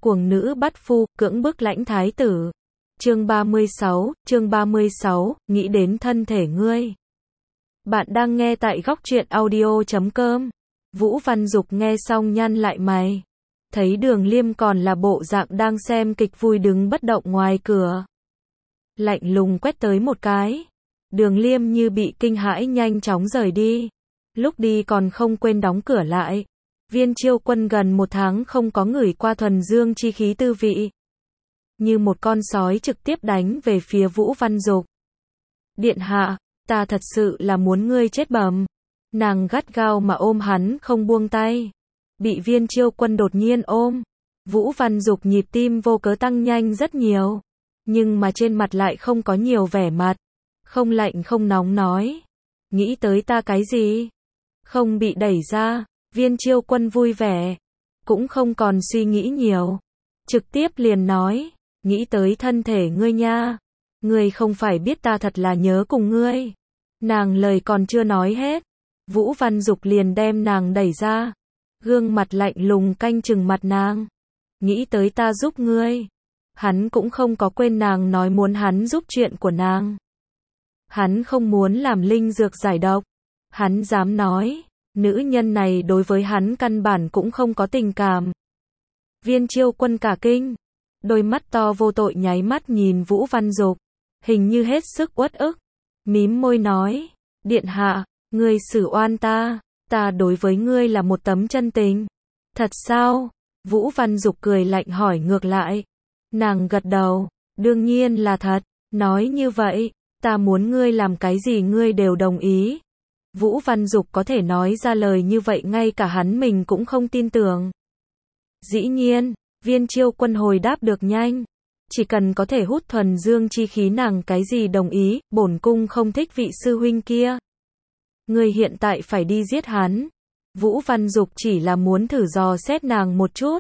Cuồng nữ bắt phu, cưỡng bức lãnh thái tử. Chương 36, nghĩ đến thân thể ngươi. Bạn đang nghe tại góc truyện audio.com. Vũ Văn Dục nghe xong nhăn lại mày. Thấy Đường Liêm còn là bộ dạng đang xem kịch vui đứng bất động ngoài cửa. Lạnh lùng quét tới một cái. Đường Liêm như bị kinh hãi nhanh chóng rời đi. Lúc đi còn không quên đóng cửa lại. Viên Chiêu Quân gần một tháng không có ngửi qua thuần dương chi khí tư vị. Như một con sói trực tiếp đánh về phía Vũ Văn Dục. Điện hạ, ta thật sự là muốn ngươi chết bầm. Nàng gắt gao mà ôm hắn không buông tay. Bị Viên Chiêu Quân đột nhiên ôm. Vũ Văn Dục nhịp tim vô cớ tăng nhanh rất nhiều. Nhưng mà trên mặt lại không có nhiều vẻ mặt. Không lạnh không nóng nói. Nghĩ tới ta cái gì? Không bị đẩy ra. Viên Chiêu Quân vui vẻ. Cũng không còn suy nghĩ nhiều. Trực tiếp liền nói. Nghĩ tới thân thể ngươi nha. Ngươi không phải biết ta thật là nhớ cùng ngươi. Nàng lời còn chưa nói hết. Vũ Văn Dục liền đem nàng đẩy ra. Gương mặt lạnh lùng canh chừng mặt nàng. Nghĩ tới ta giúp ngươi. Hắn cũng không có quên nàng nói muốn hắn giúp chuyện của nàng. Hắn không muốn làm linh dược giải độc. Hắn dám nói. Nữ nhân này đối với hắn căn bản cũng không có tình cảm. Viên Chiêu Quân cả kinh. Đôi mắt to vô tội nháy mắt nhìn Vũ Văn Dục. Hình như hết sức uất ức. Mím môi nói. Điện hạ, ngươi xử oan ta. Ta đối với ngươi là một tấm chân tình. Thật sao? Vũ Văn Dục cười lạnh hỏi ngược lại. Nàng gật đầu. Đương nhiên là thật. Nói như vậy, ta muốn ngươi làm cái gì ngươi đều đồng ý. Vũ Văn Dục có thể nói ra lời như vậy ngay cả hắn mình cũng không tin tưởng. Dĩ nhiên, Viên Chiêu Quân hồi đáp được nhanh. Chỉ cần có thể hút thuần dương chi khí nàng cái gì đồng ý, bổn cung không thích vị sư huynh kia. Ngươi hiện tại phải đi giết hắn. Vũ Văn Dục chỉ là muốn thử dò xét nàng một chút.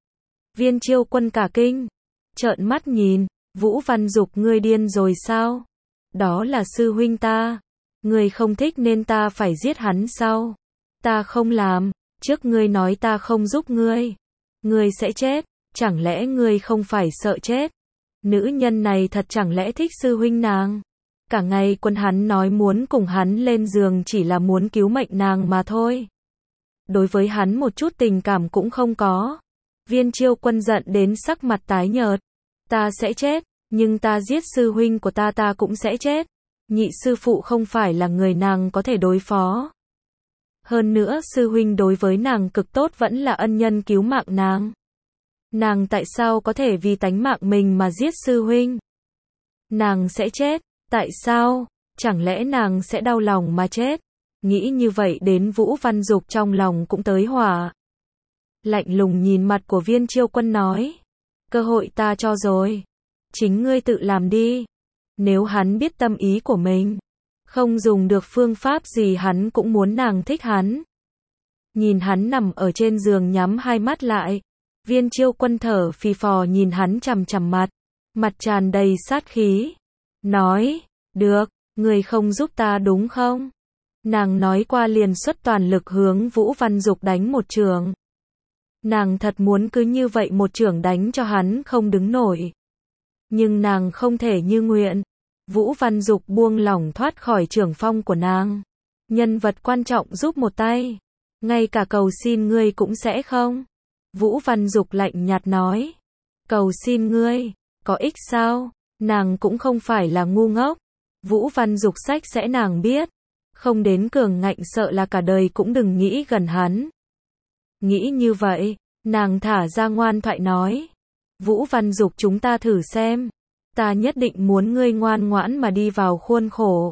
Viên Chiêu Quân cả kinh. Trợn mắt nhìn, Vũ Văn Dục ngươi điên rồi sao? Đó là sư huynh ta. Ngươi không thích nên ta phải giết hắn sao? Ta không làm, trước ngươi nói ta không giúp ngươi. Ngươi sẽ chết, chẳng lẽ ngươi không phải sợ chết? Nữ nhân này thật chẳng lẽ thích sư huynh nàng? Cả ngày quân hắn nói muốn cùng hắn lên giường chỉ là muốn cứu mệnh nàng mà thôi. Đối với hắn một chút tình cảm cũng không có. Viên Chiêu Quân giận đến sắc mặt tái nhợt. Ta sẽ chết, nhưng ta giết sư huynh của ta cũng sẽ chết. Nhị sư phụ không phải là người nàng có thể đối phó. Hơn nữa sư huynh đối với nàng cực tốt vẫn là ân nhân cứu mạng nàng. Nàng tại sao có thể vì tánh mạng mình mà giết sư huynh? Nàng sẽ chết, tại sao? Chẳng lẽ nàng sẽ đau lòng mà chết? Nghĩ như vậy đến Vũ Văn Dục trong lòng cũng tới hỏa. Lạnh lùng nhìn mặt của Viên Chiêu Quân nói. Cơ hội ta cho rồi. Chính ngươi tự làm đi. Nếu hắn biết tâm ý của mình, không dùng được phương pháp gì hắn cũng muốn nàng thích hắn. Nhìn hắn nằm ở trên giường nhắm hai mắt lại. Viên Chiêu Quân thở phì phò nhìn hắn chằm chằm mặt tràn đầy sát khí. Nói, được, ngươi không giúp ta đúng không? Nàng nói qua liền xuất toàn lực hướng Vũ Văn Dục đánh một chưởng. Nàng thật muốn cứ như vậy một chưởng đánh cho hắn không đứng nổi. Nhưng nàng không thể như nguyện. Vũ Văn Dục buông lỏng thoát khỏi chưởng phong của nàng. Nhân vật quan trọng giúp một tay. Ngay cả cầu xin ngươi cũng sẽ không. Vũ Văn Dục lạnh nhạt nói. Cầu xin ngươi, có ích sao? Nàng cũng không phải là ngu ngốc. Vũ Văn Dục sách sẽ nàng biết. Không đến cường ngạnh sợ là cả đời cũng đừng nghĩ gần hắn. Nghĩ như vậy, nàng thả ra ngoan thoại nói. Vũ Văn Dục chúng ta thử xem. Ta nhất định muốn ngươi ngoan ngoãn mà đi vào khuôn khổ.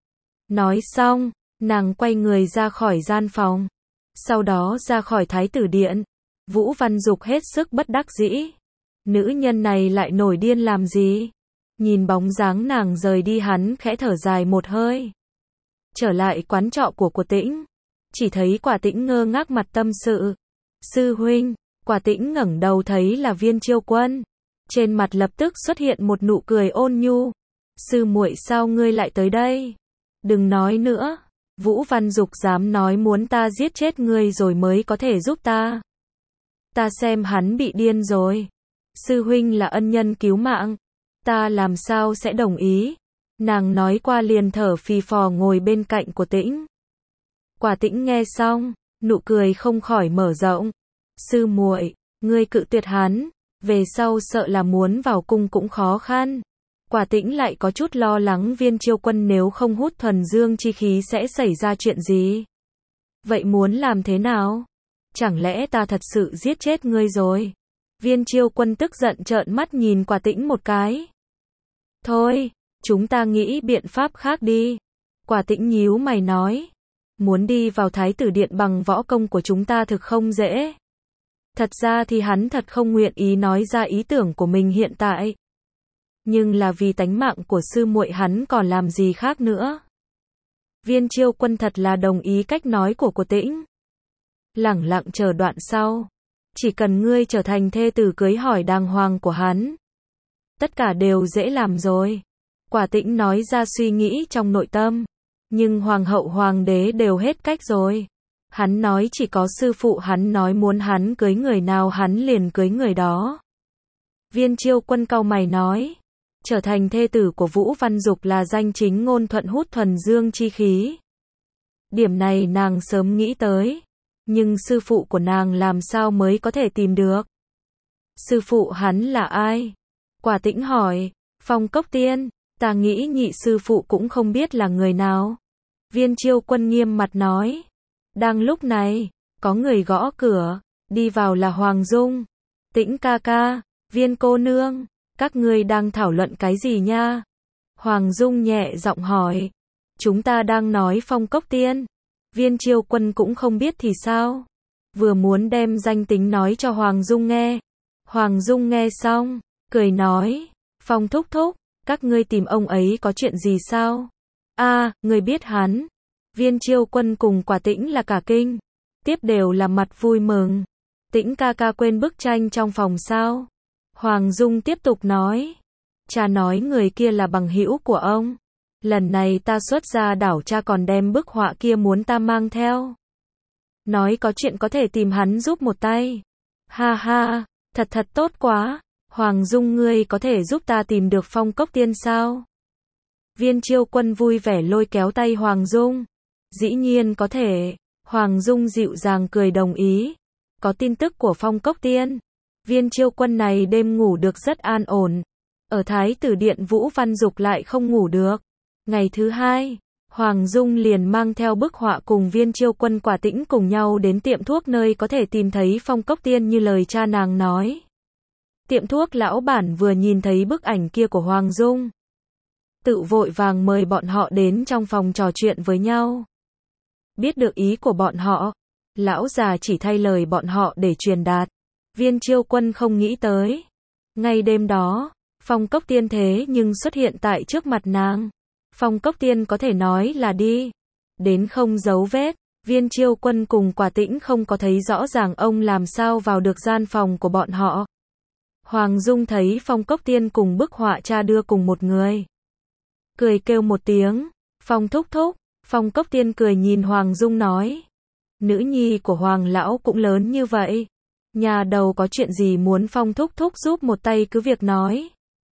Nói xong, nàng quay người ra khỏi gian phòng. Sau đó ra khỏi thái tử điện. Vũ Văn Dục hết sức bất đắc dĩ. Nữ nhân này lại nổi điên làm gì? Nhìn bóng dáng nàng rời đi hắn khẽ thở dài một hơi. Trở lại quán trọ của Tĩnh. Chỉ thấy Quả Tĩnh ngơ ngác mặt tâm sự. Sư huynh, Quả Tĩnh ngẩng đầu thấy là Viên Chiêu Quân. Trên mặt lập tức xuất hiện một nụ cười ôn nhu. Sư muội sao ngươi lại tới đây? Đừng nói nữa. Vũ Văn Dục dám nói muốn ta giết chết ngươi rồi mới có thể giúp ta. Ta xem hắn bị điên rồi. Sư huynh là ân nhân cứu mạng. Ta làm sao sẽ đồng ý. Nàng nói qua liền thở phì phò ngồi bên cạnh của Tĩnh. Quả Tĩnh nghe xong, nụ cười không khỏi mở rộng. Sư muội, ngươi cự tuyệt hắn, về sau sợ là muốn vào cung cũng khó khăn. Quả Tĩnh lại có chút lo lắng Viên Chiêu Quân nếu không hút thuần dương chi khí sẽ xảy ra chuyện gì. Vậy muốn làm thế nào? Chẳng lẽ ta thật sự giết chết ngươi rồi? Viên Chiêu Quân tức giận trợn mắt nhìn Quả Tĩnh một cái. Thôi, chúng ta nghĩ biện pháp khác đi. Quả Tĩnh nhíu mày nói. Muốn đi vào Thái tử điện bằng võ công của chúng ta thực không dễ. Thật ra thì hắn thật không nguyện ý nói ra ý tưởng của mình hiện tại. Nhưng là vì tánh mạng của sư muội hắn còn làm gì khác nữa. Viên Chiêu Quân thật là đồng ý cách nói của Quả Tĩnh. Lẳng lặng chờ đoạn sau. Chỉ cần ngươi trở thành thê tử cưới hỏi đàng hoàng của hắn. Tất cả đều dễ làm rồi. Quả Tĩnh nói ra suy nghĩ trong nội tâm. Nhưng hoàng hậu hoàng đế đều hết cách rồi. Hắn nói chỉ có sư phụ hắn nói muốn hắn cưới người nào hắn liền cưới người đó. Viên Chiêu Quân cau mày nói. Trở thành thê tử của Vũ Văn Dục là danh chính ngôn thuận hút thuần dương chi khí. Điểm này nàng sớm nghĩ tới. Nhưng sư phụ của nàng làm sao mới có thể tìm được? Sư phụ hắn là ai? Quả Tĩnh hỏi. Phong Cốc Tiên. Ta nghĩ nhị sư phụ cũng không biết là người nào. Viên Chiêu Quân nghiêm mặt nói. Đang lúc này, có người gõ cửa, đi vào là Hoàng Dung. Tĩnh ca ca, Viên cô nương, các ngươi đang thảo luận cái gì nha? Hoàng Dung nhẹ giọng hỏi. Chúng ta đang nói Phong Cốc Tiên. Viên Chiêu Quân cũng không biết thì sao. Vừa muốn đem danh tính nói cho Hoàng Dung nghe. Hoàng Dung nghe xong, cười nói. Phong thúc thúc, các ngươi tìm ông ấy có chuyện gì sao? Ngươi biết hắn. Viên Chiêu Quân cùng Quả Tĩnh là cả kinh. Tiếp đều là mặt vui mừng. Tĩnh ca ca quên bức tranh trong phòng sao? Hoàng Dung tiếp tục nói. Cha nói người kia là bằng hữu của ông. Lần này ta xuất ra đảo cha còn đem bức họa kia muốn ta mang theo. Nói có chuyện có thể tìm hắn giúp một tay. Ha ha, thật tốt quá. Hoàng Dung ngươi có thể giúp ta tìm được Phong Cốc Tiên sao? Viên Chiêu Quân vui vẻ lôi kéo tay Hoàng Dung. Dĩ nhiên có thể. Hoàng Dung dịu dàng cười đồng ý. Có tin tức của Phong Cốc Tiên. Viên Chiêu Quân này đêm ngủ được rất an ổn. Ở Thái tử điện Vũ Văn Dục lại không ngủ được. Ngày thứ hai, Hoàng Dung liền mang theo bức họa cùng Viên Chiêu Quân Quả Tĩnh cùng nhau đến tiệm thuốc nơi có thể tìm thấy Phong Cốc Tiên như lời cha nàng nói. Tiệm thuốc lão bản vừa nhìn thấy bức ảnh kia của Hoàng Dung. Tự vội vàng mời bọn họ đến trong phòng trò chuyện với nhau. Biết được ý của bọn họ, lão già chỉ thay lời bọn họ để truyền đạt. Viên Chiêu Quân không nghĩ tới. Ngay đêm đó, Phong Cốc Tiên thế nhưng xuất hiện tại trước mặt nàng. Phong Cốc Tiên có thể nói là đi đến không dấu vết. Viên Chiêu Quân cùng Quả Tĩnh không có thấy rõ ràng ông làm sao vào được gian phòng của bọn họ. Hoàng Dung thấy Phong Cốc Tiên cùng bức họa cha đưa cùng một người. Cười kêu một tiếng. Phong thúc thúc. Phong Cốc Tiên cười nhìn Hoàng Dung nói. Nữ nhi của Hoàng lão cũng lớn như vậy. Nhà đầu có chuyện gì muốn Phong thúc thúc giúp một tay cứ việc nói.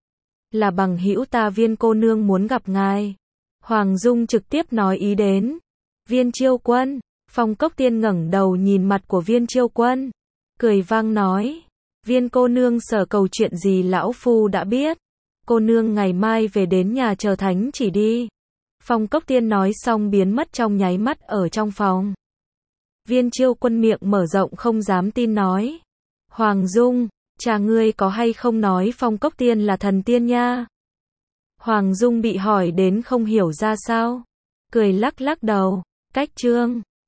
Là bằng hữu ta Viên cô nương muốn gặp ngài. Hoàng Dung trực tiếp nói ý đến. Viên Chiêu Quân. Phong Cốc Tiên ngẩng đầu nhìn mặt của Viên Chiêu Quân. Cười vang nói. Viên cô nương sở cầu chuyện gì lão phu đã biết. Cô nương ngày mai về đến nhà chờ thánh chỉ đi. Phong Cốc Tiên nói xong biến mất trong nháy mắt ở trong phòng. Viên Chiêu Quân miệng mở rộng không dám tin nói. Hoàng Dung, cha ngươi có hay không nói Phong Cốc Tiên là thần tiên nha? Hoàng Dung bị hỏi đến không hiểu ra sao. Cười lắc lắc đầu. Cách chương